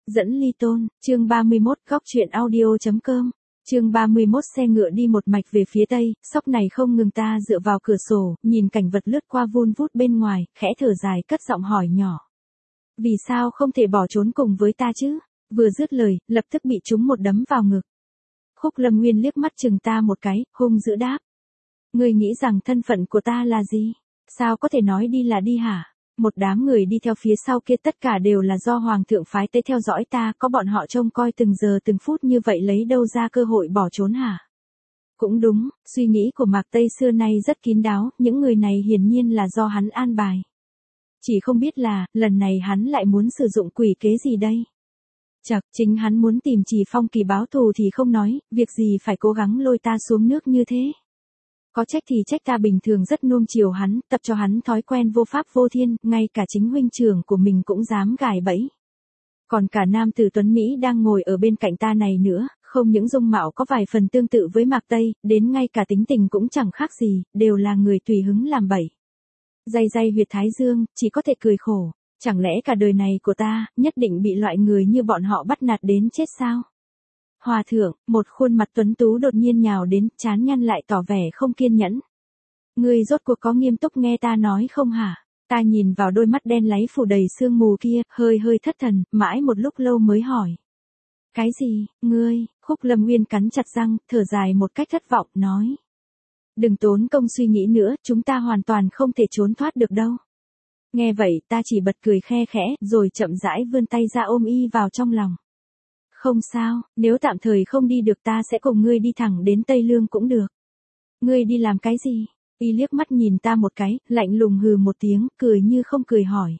Dẫn ly tôn, chương 31, góc truyện audio.com. Chương 31 xe ngựa đi một mạch về phía tây, Sóc này không ngừng ta dựa vào cửa sổ, nhìn cảnh vật lướt qua vun vút bên ngoài, khẽ thở dài cất giọng hỏi nhỏ. Vì sao không thể bỏ trốn cùng với ta chứ? Vừa dứt lời, lập tức bị trúng một đấm vào ngực. Khúc Lâm Nguyên liếc mắt chừng ta một cái, hung dữ đáp. Ngươi nghĩ rằng thân phận của ta là gì? Sao có thể nói đi là đi hả? Một đám người đi theo phía sau kia tất cả đều là do Hoàng thượng phái tới theo dõi ta, có bọn họ trông coi từng giờ từng phút như vậy lấy đâu ra cơ hội bỏ trốn hả? Cũng đúng, suy nghĩ của Mạc Tây xưa nay rất kín đáo, những người này hiển nhiên là do hắn an bài. Chỉ không biết là, lần này hắn lại muốn sử dụng quỷ kế gì đây? Chậc, chính hắn muốn tìm Trì Phong Kỳ báo thù thì không nói, việc gì phải cố gắng lôi ta xuống nước như thế? Có trách thì trách ta bình thường rất nuông chiều hắn, tập cho hắn thói quen vô pháp vô thiên, ngay cả chính huynh trưởng của mình cũng dám gài bẫy. Còn cả nam tử tuấn Mỹ đang ngồi ở bên cạnh ta này nữa, không những dung mạo có vài phần tương tự với Mạc Tây, đến ngay cả tính tình cũng chẳng khác gì, đều là người tùy hứng làm bậy. Day day huyệt thái dương, chỉ có thể cười khổ, chẳng lẽ cả đời này của ta, nhất định bị loại người như bọn họ bắt nạt đến chết sao? Hòa thượng, một khuôn mặt tuấn tú đột nhiên nhào đến, trán nhăn lại tỏ vẻ không kiên nhẫn. Ngươi rốt cuộc có nghiêm túc nghe ta nói không hả? Ta nhìn vào đôi mắt đen láy phủ đầy sương mù kia, hơi thất thần, mãi một lúc lâu mới hỏi. Cái gì, ngươi? Khúc Lâm Nguyên cắn chặt răng, thở dài một cách thất vọng, nói. Đừng tốn công suy nghĩ nữa, chúng ta hoàn toàn không thể trốn thoát được đâu. Nghe vậy, ta chỉ bật cười khe khẽ, rồi chậm rãi vươn tay ra ôm y vào trong lòng. Không sao, nếu tạm thời không đi được ta sẽ cùng ngươi đi thẳng đến Tây Lương cũng được. Ngươi đi làm cái gì? Y liếc mắt nhìn ta một cái, lạnh lùng hừ một tiếng, cười như không cười hỏi.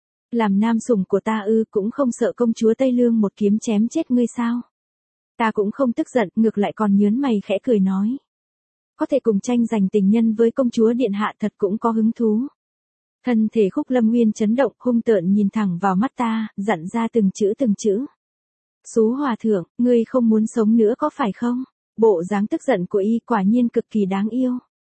Làm nam sủng của ta cũng không sợ công chúa Tây Lương một kiếm chém chết ngươi sao? Ta cũng không tức giận, ngược lại còn nhớn mày khẽ cười nói. Có thể cùng tranh giành tình nhân với công chúa điện hạ thật cũng có hứng thú. Thân thể Khúc Lâm Nguyên chấn động, hung tợn nhìn thẳng vào mắt ta, dặn ra từng chữ. Xú hòa thượng, ngươi không muốn sống nữa có phải không? Bộ dáng tức giận của y quả nhiên cực kỳ đáng yêu.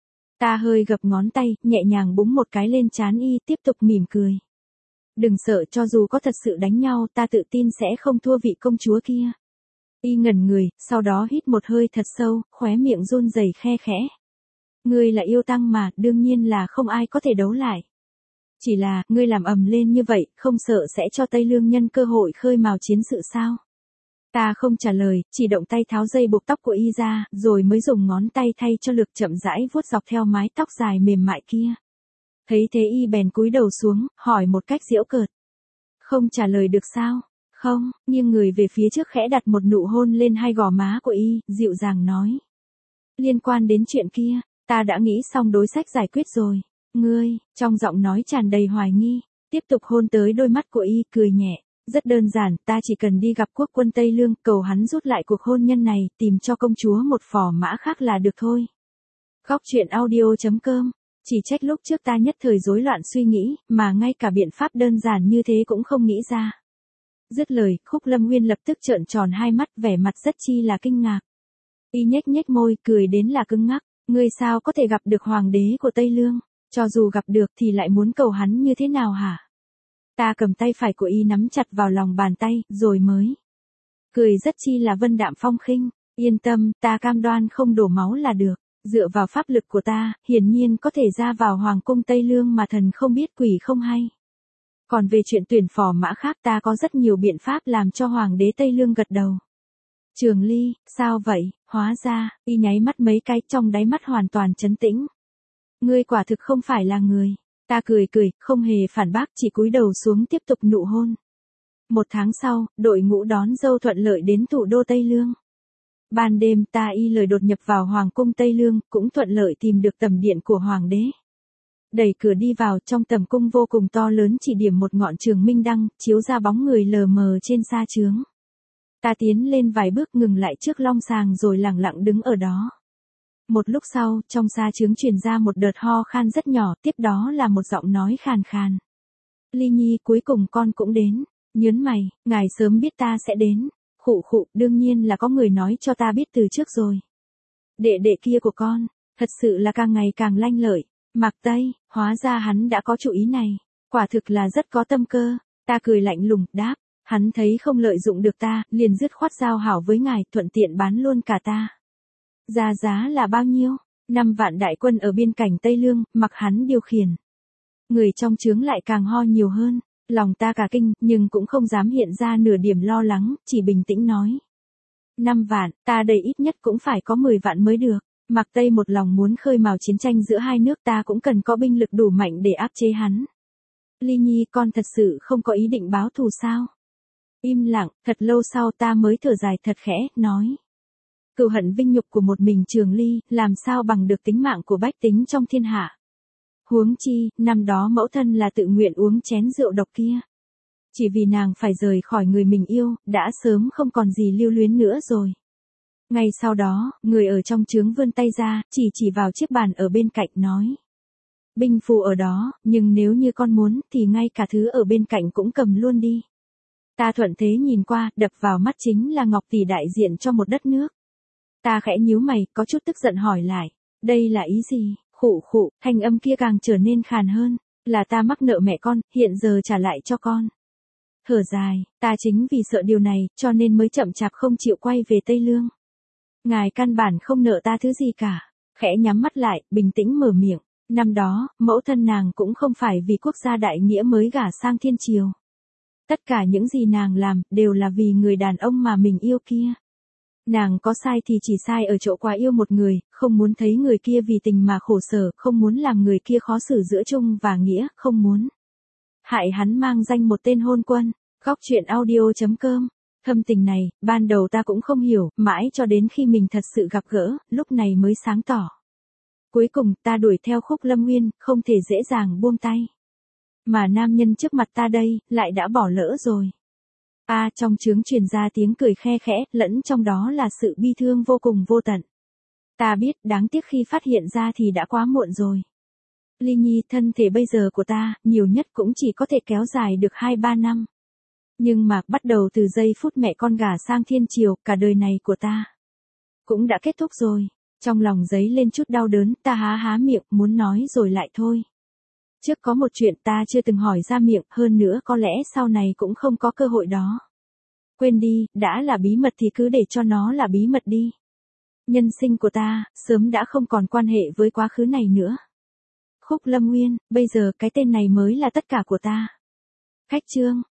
Ta hơi gập ngón tay, nhẹ nhàng búng một cái lên trán y, tiếp tục mỉm cười. Đừng sợ, cho dù có thật sự đánh nhau, ta tự tin sẽ không thua vị công chúa kia. Y ngẩn người, sau đó hít một hơi thật sâu, khóe miệng run rẩy khe khẽ. Ngươi là yêu tăng mà, đương nhiên là không ai có thể đấu lại. Chỉ là, ngươi làm ầm lên như vậy, không sợ sẽ cho Tây Lương nhân cơ hội khơi mào chiến sự sao? Ta không trả lời, chỉ động tay tháo dây buộc tóc của y ra, rồi mới dùng ngón tay thay cho lực chậm rãi vuốt dọc theo mái tóc dài mềm mại kia. Thấy thế y bèn cúi đầu xuống, hỏi một cách giễu cợt. Không trả lời được sao? Không, nghiêng người về phía trước khẽ đặt một nụ hôn lên hai gò má của y, dịu dàng nói. Liên quan đến chuyện kia, ta đã nghĩ xong đối sách giải quyết rồi. Ngươi, trong giọng nói tràn đầy hoài nghi, tiếp tục hôn tới đôi mắt của y, cười nhẹ. Rất đơn giản, ta chỉ cần đi gặp quốc quân Tây Lương, cầu hắn rút lại cuộc hôn nhân này, tìm cho công chúa một phò mã khác là được thôi. Góc truyện audio.com. Chỉ trách lúc trước ta nhất thời rối loạn suy nghĩ, mà ngay cả biện pháp đơn giản như thế cũng không nghĩ ra. Dứt lời, Khúc Lâm Nguyên lập tức trợn tròn hai mắt, vẻ mặt rất chi là kinh ngạc. Y nhếch môi, cười đến là cứng ngắc. Ngươi sao có thể gặp được hoàng đế của Tây Lương? Cho dù gặp được thì lại muốn cầu hắn như thế nào hả? Ta cầm tay phải của y nắm chặt vào lòng bàn tay, rồi mới cười rất chi là vân đạm phong khinh. Yên tâm, ta cam đoan không đổ máu là được. Dựa vào pháp lực của ta, hiển nhiên có thể ra vào hoàng cung Tây Lương mà thần không biết quỷ không hay. Còn về chuyện tuyển phò mã khác, ta có rất nhiều biện pháp làm cho hoàng đế Tây Lương gật đầu. Trường Ly, sao vậy? Hóa ra, y nháy mắt mấy cái, trong đáy mắt hoàn toàn trấn tĩnh. Ngươi quả thực không phải là người. Ta cười, không hề phản bác, chỉ cúi đầu xuống tiếp tục nụ hôn. Một tháng sau, đội ngũ đón dâu thuận lợi đến thủ đô Tây Lương. Ban đêm ta y lời đột nhập vào hoàng cung Tây Lương, cũng thuận lợi tìm được tầm điện của hoàng đế. Đẩy cửa đi vào, trong tầm cung vô cùng to lớn chỉ điểm một ngọn trường minh đăng, chiếu ra bóng người lờ mờ trên sa chướng. Ta tiến lên vài bước, ngừng lại trước long sàng rồi lặng lặng đứng ở đó. Một lúc sau, trong sa chướng truyền ra một đợt ho khan rất nhỏ, tiếp đó là một giọng nói khàn khàn. Ly Nhi, cuối cùng con cũng đến. Nhớn mày, ngài sớm biết ta sẽ đến. Khụ, đương nhiên là có người nói cho ta biết từ trước rồi. Đệ đệ kia của con, thật sự là càng ngày càng lanh lợi. Mạc Tây, hóa ra hắn đã có chủ ý này. Quả thực là rất có tâm cơ. Ta cười lạnh lùng, đáp. Hắn thấy không lợi dụng được ta, liền dứt khoát giao hảo với ngài, thuận tiện bán luôn cả ta. Ra giá là bao nhiêu? 5 vạn đại quân ở biên cảnh Tây Lương, mặc hắn điều khiển. Người trong trướng lại càng ho nhiều hơn, lòng ta cả kinh, nhưng cũng không dám hiện ra nửa điểm lo lắng, chỉ bình tĩnh nói. 5 vạn, ta đây ít nhất cũng phải có 10 vạn mới được. Mạc Tây một lòng muốn khơi mào chiến tranh giữa hai nước, ta cũng cần có binh lực đủ mạnh để áp chế hắn. Ly Nhi, con thật sự không có ý định báo thù sao? Im lặng, thật lâu sau ta mới thở dài thật khẽ, nói. Cừu hận vinh nhục của một mình Trường Ly, làm sao bằng được tính mạng của bách tính trong thiên hạ. Huống chi, năm đó mẫu thân là tự nguyện uống chén rượu độc kia. Chỉ vì nàng phải rời khỏi người mình yêu, đã sớm không còn gì lưu luyến nữa rồi. Ngay sau đó, người ở trong trướng vươn tay ra, chỉ vào chiếc bàn ở bên cạnh nói. Binh phù ở đó, nhưng nếu như con muốn, thì ngay cả thứ ở bên cạnh cũng cầm luôn đi. Ta thuận thế nhìn qua, đập vào mắt chính là ngọc tỷ đại diện cho một đất nước. Ta khẽ nhíu mày, có chút tức giận hỏi lại. Đây là ý gì? Khụ khụ, thanh âm kia càng trở nên khàn hơn. Là ta mắc nợ mẹ con, hiện giờ trả lại cho con. Thở dài, ta chính vì sợ điều này, cho nên mới chậm chạp không chịu quay về Tây Lương. Ngài căn bản không nợ ta thứ gì cả. Khẽ nhắm mắt lại, bình tĩnh mở miệng. Năm đó, mẫu thân nàng cũng không phải vì quốc gia đại nghĩa mới gả sang thiên triều. Tất cả những gì nàng làm, đều là vì người đàn ông mà mình yêu kia. Nàng có sai thì chỉ sai ở chỗ quá yêu một người, không muốn thấy người kia vì tình mà khổ sở, không muốn làm người kia khó xử giữa trung và nghĩa, không muốn hại hắn mang danh một tên hôn quân. Góc truyện audio.com. Thâm tình này, ban đầu ta cũng không hiểu, mãi cho đến khi mình thật sự gặp gỡ, lúc này mới sáng tỏ. Cuối cùng, ta đuổi theo Khúc Lâm Nguyên, không thể dễ dàng buông tay. Mà nam nhân trước mặt ta đây, lại đã bỏ lỡ rồi. Trong trướng truyền ra tiếng cười khe khẽ, lẫn trong đó là sự bi thương vô cùng vô tận. Ta biết, đáng tiếc khi phát hiện ra thì đã quá muộn rồi. Ly Nhi, thân thể bây giờ của ta, nhiều nhất cũng chỉ có thể kéo dài được 2-3 năm. Nhưng mà, bắt đầu từ giây phút mẹ con gả sang thiên triều, cả đời này của ta cũng đã kết thúc rồi. Trong lòng dấy lên chút đau đớn, ta há miệng, muốn nói rồi lại thôi. Trước có một chuyện ta chưa từng hỏi ra miệng, hơn nữa có lẽ sau này cũng không có cơ hội đó. Quên đi, đã là bí mật thì cứ để cho nó là bí mật đi. Nhân sinh của ta, sớm đã không còn quan hệ với quá khứ này nữa. Khúc Lâm Nguyên, bây giờ cái tên này mới là tất cả của ta. Khách chương.